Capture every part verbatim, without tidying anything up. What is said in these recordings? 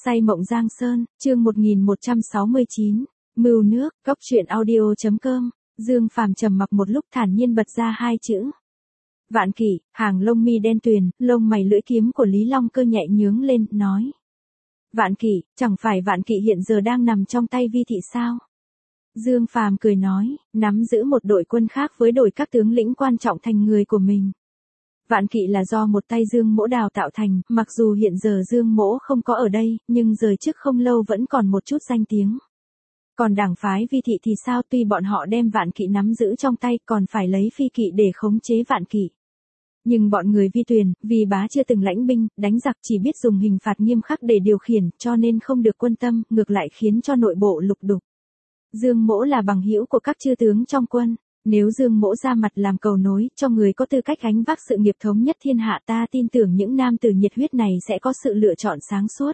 Say mộng Giang Sơn, chương một nghìn một trăm sáu mươi chín, Mưu nước, góc truyện audio chấm com. Dương Phàm trầm mặc một lúc thản nhiên bật ra hai chữ. Vạn Kỷ. Hàng lông mi đen tuyền, lông mày lưỡi kiếm của Lý Long Cơ nhẹ nhướng lên, nói. Vạn Kỷ, chẳng phải Vạn Kỷ hiện giờ đang nằm trong tay Vi thị sao? Dương Phàm cười nói, nắm giữ một đội quân khác với đội các tướng lĩnh quan trọng thành người của mình. Vạn Kỷ là do một tay Dương Mỗ đào tạo thành, mặc dù hiện giờ Dương Mỗ không có ở đây, nhưng rời trước không lâu vẫn còn một chút danh tiếng. Còn đảng phái Vi thị thì sao, tuy bọn họ đem Vạn Kỷ nắm giữ trong tay, còn phải lấy Phi Kỵ để khống chế Vạn Kỷ. Nhưng bọn người Vi Tuyền, vì bá chưa từng lãnh binh, đánh giặc chỉ biết dùng hình phạt nghiêm khắc để điều khiển, cho nên không được quân tâm, ngược lại khiến cho nội bộ lục đục. Dương Mỗ là bằng hữu của các chư tướng trong quân. Nếu Dương Mỗ ra mặt làm cầu nối, cho người có tư cách gánh vác sự nghiệp thống nhất thiên hạ, ta tin tưởng những nam tử nhiệt huyết này sẽ có sự lựa chọn sáng suốt.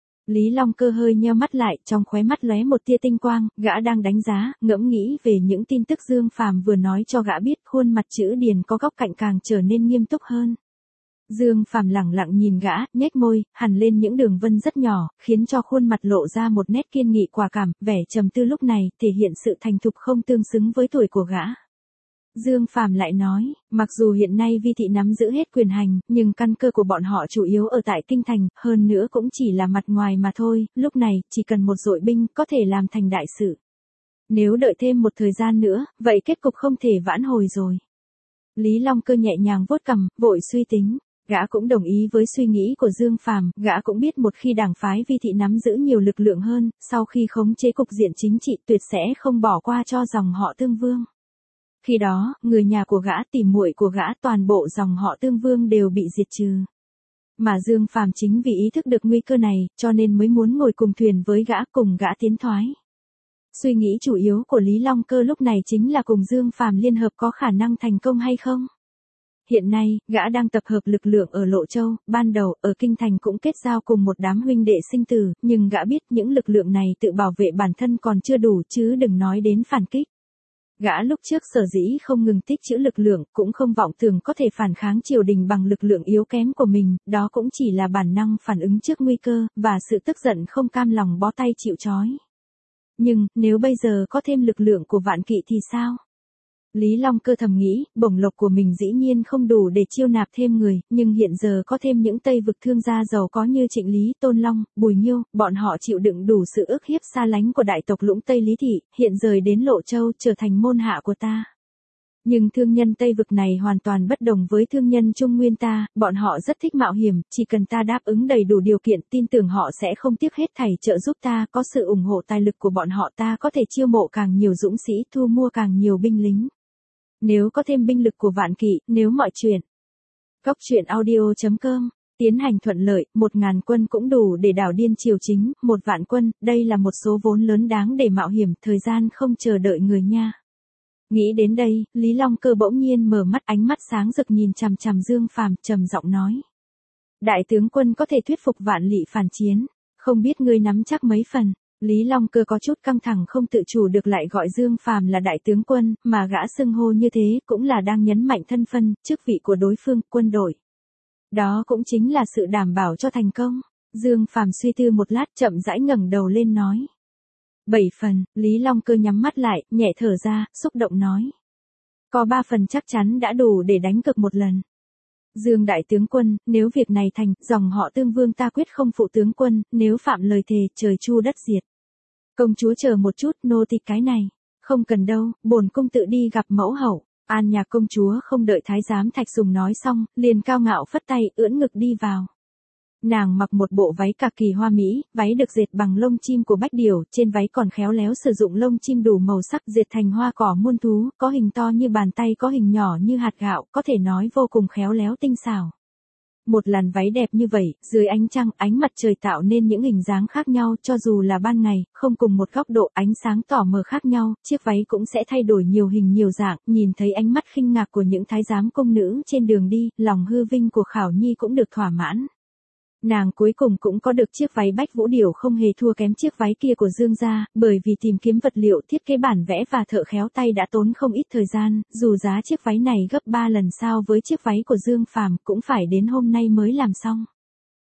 Lý Long Cơ hơi nheo mắt lại, trong khóe mắt lóe một tia tinh quang, gã đang đánh giá, ngẫm nghĩ về những tin tức Dương Phàm vừa nói cho gã biết, khuôn mặt chữ điền có góc cạnh càng trở nên nghiêm túc hơn. Dương Phàm lẳng lặng nhìn gã, nhếch môi, hằn lên những đường vân rất nhỏ, khiến cho khuôn mặt lộ ra một nét kiên nghị quả cảm, vẻ trầm tư lúc này thể hiện sự thành thục không tương xứng với tuổi của gã. Dương Phàm lại nói, mặc dù hiện nay Vi thị nắm giữ hết quyền hành, nhưng căn cơ của bọn họ chủ yếu ở tại kinh thành, hơn nữa cũng chỉ là mặt ngoài mà thôi, lúc này chỉ cần một dội binh có thể làm thành đại sự. Nếu đợi thêm một thời gian nữa, vậy kết cục không thể vãn hồi rồi. Lý Long Cơ nhẹ nhàng vuốt cằm, vội suy tính. Gã cũng đồng ý với suy nghĩ của Dương Phàm, gã cũng biết một khi đảng phái Vi thị nắm giữ nhiều lực lượng hơn, sau khi khống chế cục diện chính trị tuyệt sẽ không bỏ qua cho dòng họ Tương Vương. Khi đó, người nhà của gã, tỉ muội của gã, toàn bộ dòng họ Tương Vương đều bị diệt trừ. Mà Dương Phàm chính vì ý thức được nguy cơ này, cho nên mới muốn ngồi cùng thuyền với gã, cùng gã tiến thoái. Suy nghĩ chủ yếu của Lý Long Cơ lúc này chính là cùng Dương Phàm liên hợp có khả năng thành công hay không. Hiện nay, gã đang tập hợp lực lượng ở Lộ Châu, ban đầu, ở Kinh Thành cũng kết giao cùng một đám huynh đệ sinh tử, nhưng gã biết những lực lượng này tự bảo vệ bản thân còn chưa đủ, chứ đừng nói đến phản kích. Gã lúc trước sở dĩ không ngừng tích trữ lực lượng, cũng không vọng tưởng có thể phản kháng triều đình bằng lực lượng yếu kém của mình, đó cũng chỉ là bản năng phản ứng trước nguy cơ, và sự tức giận không cam lòng bó tay chịu trói. Nhưng, nếu bây giờ có thêm lực lượng của Vạn Kỵ thì sao? Lý Long Cơ thầm nghĩ, bổng lộc của mình dĩ nhiên không đủ để chiêu nạp thêm người, nhưng hiện giờ có thêm những Tây vực thương gia giàu có như Trịnh Lý, Tôn Long, Bùi Nhiêu, bọn họ chịu đựng đủ sự ức hiếp xa lánh của đại tộc Lũng Tây Lý Thị, hiện rời đến Lộ Châu trở thành môn hạ của ta. Nhưng thương nhân Tây vực này hoàn toàn bất đồng với thương nhân Trung Nguyên ta, bọn họ rất thích mạo hiểm, chỉ cần ta đáp ứng đầy đủ điều kiện, tin tưởng họ sẽ không tiếc hết thảy trợ giúp ta, có sự ủng hộ tài lực của bọn họ ta có thể chiêu mộ càng nhiều dũng sĩ, thu mua càng nhiều binh lính. Nếu có thêm binh lực của Vạn Kỵ, nếu mọi chuyện. Góc truyện audio chấm com, tiến hành thuận lợi, một ngàn quân cũng đủ để đảo điên triều chính, một vạn quân, đây là một số vốn lớn đáng để mạo hiểm, thời gian không chờ đợi người nha. Nghĩ đến đây, Lý Long Cơ bỗng nhiên mở mắt, ánh mắt sáng rực nhìn chằm chằm Dương Phàm, trầm giọng nói. Đại tướng quân có thể thuyết phục Vạn Lỵ phản chiến, không biết ngươi nắm chắc mấy phần. Lý Long Cơ có chút căng thẳng không tự chủ được lại gọi Dương Phàm là đại tướng quân, mà gã xưng hô như thế cũng là đang nhấn mạnh thân phân, chức vị của đối phương, quân đội. Đó cũng chính là sự đảm bảo cho thành công. Dương Phàm suy tư một lát, chậm rãi ngẩng đầu lên nói. Bảy phần, Lý Long Cơ nhắm mắt lại, nhẹ thở ra, xúc động nói. Có ba phần chắc chắn đã đủ để đánh cược một lần. Dương đại tướng quân, nếu việc này thành, dòng họ Tương Vương ta quyết không phụ tướng quân, nếu phạm lời thề, trời chu đất diệt. Công chúa chờ một chút, nô tỳ cái này. Không cần đâu, bổn cung tự đi gặp mẫu hậu. An Nhạc công chúa không đợi thái giám Thạch Sùng nói xong, liền cao ngạo phất tay, ưỡn ngực đi vào. Nàng mặc một bộ váy cà kỳ hoa mỹ, váy được dệt bằng lông chim của bách điểu, trên váy còn khéo léo sử dụng lông chim đủ màu sắc dệt thành hoa cỏ muôn thú, có hình to như bàn tay, có hình nhỏ như hạt gạo, có thể nói vô cùng khéo léo tinh xảo. Một làn váy đẹp như vậy, dưới ánh trăng, ánh mặt trời tạo nên những hình dáng khác nhau, cho dù là ban ngày, không cùng một góc độ, ánh sáng tỏ mờ khác nhau, chiếc váy cũng sẽ thay đổi nhiều hình nhiều dạng, nhìn thấy ánh mắt khinh ngạc của những thái giám công nữ trên đường đi, lòng hư vinh của Khảo Nhi cũng được thỏa mãn. Nàng cuối cùng cũng có được chiếc váy bách vũ điểu không hề thua kém chiếc váy kia của Dương gia, bởi vì tìm kiếm vật liệu, thiết kế bản vẽ và thợ khéo tay đã tốn không ít thời gian, dù giá chiếc váy này gấp ba lần so với chiếc váy của Dương Phàm cũng phải đến hôm nay mới làm xong.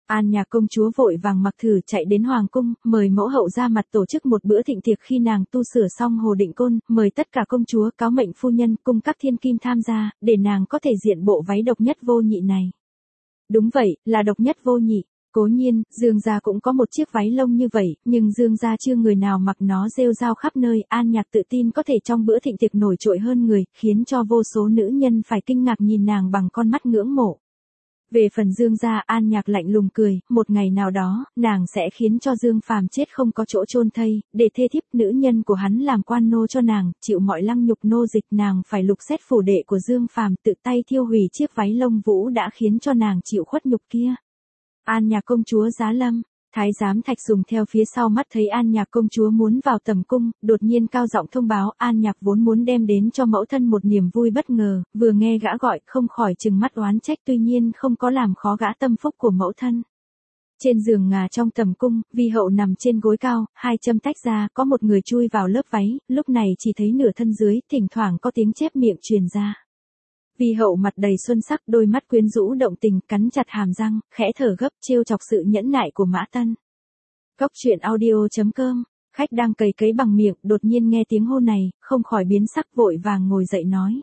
An Nhạc công chúa vội vàng mặc thử chạy đến hoàng cung, mời mẫu hậu ra mặt tổ chức một bữa thịnh tiệc. Khi nàng tu sửa xong Hồ Định Côn, mời tất cả công chúa, cáo mệnh phu nhân, cung các thiên kim tham gia, để nàng có thể diện bộ váy độc nhất vô nhị này. Đúng vậy, là độc nhất vô nhị. Cố nhiên, Dương gia cũng có một chiếc váy lông như vậy, nhưng Dương gia chưa người nào mặc nó rêu rao khắp nơi. An Nhạc tự tin có thể trong bữa thịnh tiệc nổi trội hơn người, khiến cho vô số nữ nhân phải kinh ngạc nhìn nàng bằng con mắt ngưỡng mộ. Về phần Dương gia, An Nhạc lạnh lùng cười, một ngày nào đó, nàng sẽ khiến cho Dương Phàm chết không có chỗ chôn thây, để thê thiếp nữ nhân của hắn làm quan nô cho nàng, chịu mọi lăng nhục nô dịch. Nàng phải lục xét phủ đệ của Dương Phàm, tự tay thiêu hủy chiếc váy lông vũ đã khiến cho nàng chịu khuất nhục kia. An Nhạc công chúa giá lâm. Thái giám Thạch Sùng theo phía sau mắt thấy An Nhạc công chúa muốn vào tầm cung, đột nhiên cao giọng thông báo. An Nhạc vốn muốn đem đến cho mẫu thân một niềm vui bất ngờ, vừa nghe gã gọi không khỏi trừng mắt oán trách, tuy nhiên không có làm khó gã tâm phúc của mẫu thân. Trên giường ngà trong tầm cung, vi hậu nằm trên gối cao, hai châm tách ra, có một người chui vào lớp váy, lúc này chỉ thấy nửa thân dưới, thỉnh thoảng có tiếng chép miệng truyền ra. Vi hậu mặt đầy xuân sắc, đôi mắt quyến rũ động tình, cắn chặt hàm răng, khẽ thở gấp, trêu chọc sự nhẫn nại của Mã Tân. Cốc truyện audio chấm com. Khách đang cày cấy bằng miệng, đột nhiên nghe tiếng hôn này, không khỏi biến sắc, vội vàng ngồi dậy nói: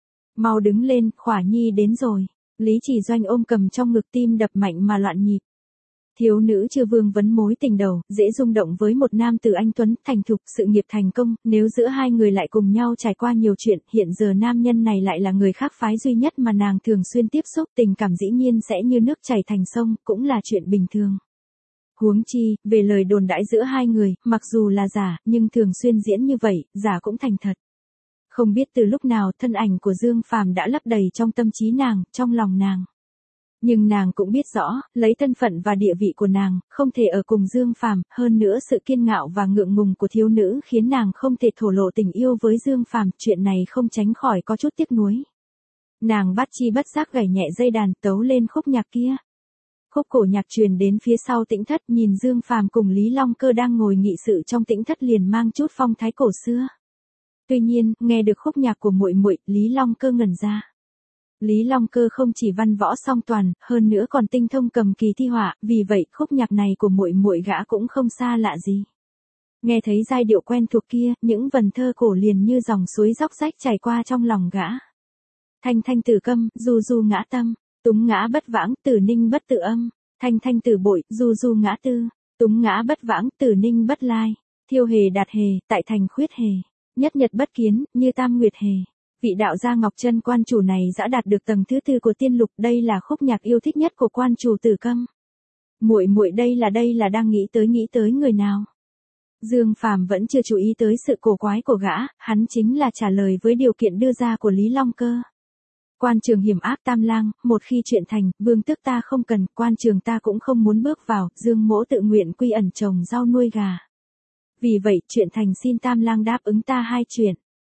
mau đứng lên, Khỏa Nhi đến rồi. Lý Chỉ Doanh ôm cầm trong ngực, tim đập mạnh mà loạn nhịp. Thiếu nữ chưa vương vấn mối tình đầu, dễ rung động với một nam tử anh tuấn, thành thục, sự nghiệp thành công, nếu giữa hai người lại cùng nhau trải qua nhiều chuyện, hiện giờ nam nhân này lại là người khác phái duy nhất mà nàng thường xuyên tiếp xúc, tình cảm dĩ nhiên sẽ như nước chảy thành sông, cũng là chuyện bình thường. Huống chi, về lời đồn đãi giữa hai người, mặc dù là giả, nhưng thường xuyên diễn như vậy, giả cũng thành thật. Không biết từ lúc nào, thân ảnh của Dương Phàm đã lấp đầy trong tâm trí nàng, trong lòng nàng. Nhưng nàng cũng biết rõ, lấy thân phận và địa vị của nàng, không thể ở cùng Dương Phàm, hơn nữa sự kiên ngạo và ngượng ngùng của thiếu nữ khiến nàng không thể thổ lộ tình yêu với Dương Phàm, chuyện này không tránh khỏi có chút tiếc nuối. Nàng bắt chi bất giác gảy nhẹ dây đàn, tấu lên khúc nhạc kia. Khúc cổ nhạc truyền đến phía sau tĩnh thất, nhìn Dương Phàm cùng Lý Long Cơ đang ngồi nghị sự trong tĩnh thất liền mang chút phong thái cổ xưa. Tuy nhiên, nghe được khúc nhạc của muội muội, Lý Long Cơ ngẩn ra. Lý Long Cơ không chỉ văn võ song toàn, hơn nữa còn tinh thông cầm kỳ thi họa, vì vậy khúc nhạc này của muội muội gã cũng không xa lạ gì. Nghe thấy giai điệu quen thuộc kia, những vần thơ cổ liền như dòng suối róc rách chảy qua trong lòng gã. Thanh thanh tử câm, du du ngã tâm, túng ngã bất vãng, tử ninh bất tự âm, thanh thanh tử bội, du du ngã tư, túng ngã bất vãng, tử ninh bất lai, thiêu hề đạt hề, tại thành khuyết hề, nhất nhật bất kiến, như tam nguyệt hề. Vị đạo gia Ngọc Chân quan chủ này đã đạt được tầng thứ tư của tiên lục, đây là khúc nhạc yêu thích nhất của quan chủ Tử Câm. Muội muội đây là đây là đang nghĩ tới nghĩ tới người nào? Dương Phàm vẫn chưa chú ý tới sự cổ quái của gã, hắn chính là trả lời với điều kiện đưa ra của Lý Long Cơ. Quan trường hiểm ác Tam Lang, một khi chuyện thành, vương tước ta không cần, quan trường ta cũng không muốn bước vào, Dương mỗ tự nguyện quy ẩn trồng rau nuôi gà. Vì vậy, chuyện thành xin Tam Lang đáp ứng ta hai chuyện.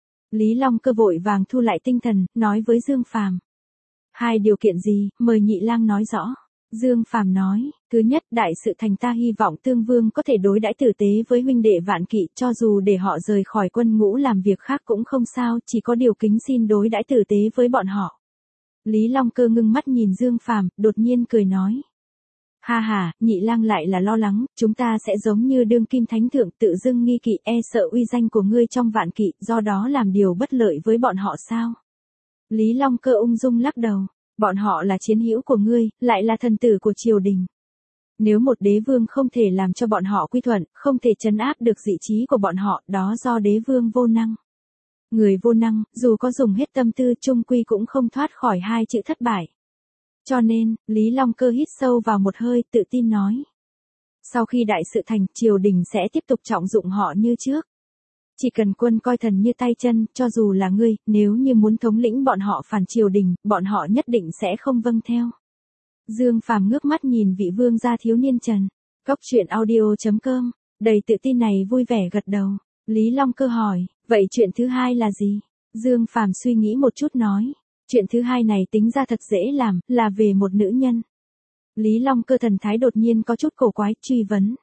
Lý Long Cơ vội vàng thu lại tinh thần, nói với Dương Phàm. Hai điều kiện gì, mời nhị lang nói rõ. Dương Phàm nói, thứ nhất, đại sự thành ta hy vọng Tương Vương có thể đối đãi tử tế với huynh đệ Vạn Kỵ, cho dù để họ rời khỏi quân ngũ làm việc khác cũng không sao, chỉ có điều kính xin đối đãi tử tế với bọn họ. Lý Long Cơ ngưng mắt nhìn Dương Phàm, đột nhiên cười nói. Ha ha, nhị lang lại là lo lắng, chúng ta sẽ giống như đương kim thánh thượng tự dưng nghi kỵ, e sợ uy danh của ngươi trong Vạn Kỵ, do đó làm điều bất lợi với bọn họ sao? Lý Long Cơ ung dung lắc đầu, bọn họ là chiến hữu của ngươi, lại là thần tử của triều đình. Nếu một đế vương không thể làm cho bọn họ quy thuận, không thể trấn áp được dị chí của bọn họ, đó do đế vương vô năng. Người vô năng, dù có dùng hết tâm tư chung quy cũng không thoát khỏi hai chữ thất bại. Cho nên, Lý Long Cơ hít sâu vào một hơi, tự tin nói. Sau khi đại sự thành, triều đình sẽ tiếp tục trọng dụng họ như trước. Chỉ cần quân coi thần như tay chân, cho dù là ngươi, nếu như muốn thống lĩnh bọn họ phản triều đình, bọn họ nhất định sẽ không vâng theo. Dương Phàm ngước mắt nhìn vị vương gia thiếu niên trần. Cốc truyện audio chấm com, đầy tự tin này vui vẻ gật đầu. Lý Long Cơ hỏi, vậy chuyện thứ hai là gì? Dương Phàm suy nghĩ một chút nói. Chuyện thứ hai này tính ra thật dễ làm, là về một nữ nhân. Lý Long Cơ thần thái đột nhiên có chút cổ quái, truy vấn.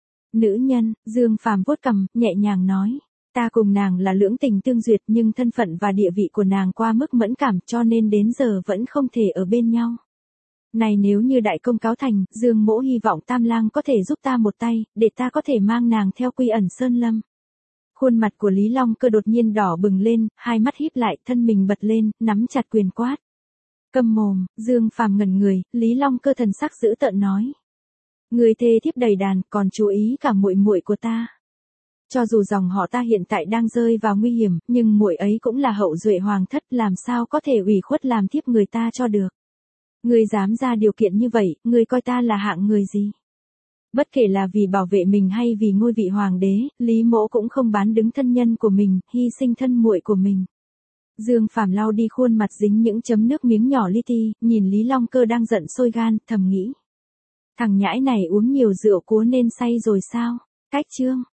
Nữ nhân, Dương Phàm vuốt cằm, nhẹ nhàng nói. Ta cùng nàng là lưỡng tình tương duyệt nhưng thân phận và địa vị của nàng qua mức mẫn cảm cho nên đến giờ vẫn không thể ở bên nhau. Này nếu như đại công cáo thành, Dương Mỗ hy vọng Tam Lang có thể giúp ta một tay, để ta có thể mang nàng theo Quy Ẩn Sơn Lâm. Khuôn mặt của Lý Long Cơ đột nhiên đỏ bừng lên, hai mắt híp lại, thân mình bật lên, nắm chặt quyền quát. Câm mồm. Dương Phàm ngẩn người, Lý Long Cơ thần sắc dữ tợn nói. Người thê thiếp đầy đàn, còn chú ý cả muội muội của ta. Cho dù dòng họ ta hiện tại đang rơi vào nguy hiểm, nhưng muội ấy cũng là hậu duệ hoàng thất, làm sao có thể ủy khuất làm thiếp người ta cho được. Ngươi dám ra điều kiện như vậy, ngươi coi ta là hạng người gì? Bất kể là vì bảo vệ mình hay vì ngôi vị hoàng đế, Lý Mỗ cũng không bán đứng thân nhân của mình, hy sinh thân muội của mình. Dương Phàm lau đi khuôn mặt dính những chấm nước miếng nhỏ li ti, nhìn Lý Long Cơ đang giận sôi gan, thầm nghĩ. Thằng nhãi này uống nhiều rượu cúa nên say rồi sao? Cách chương.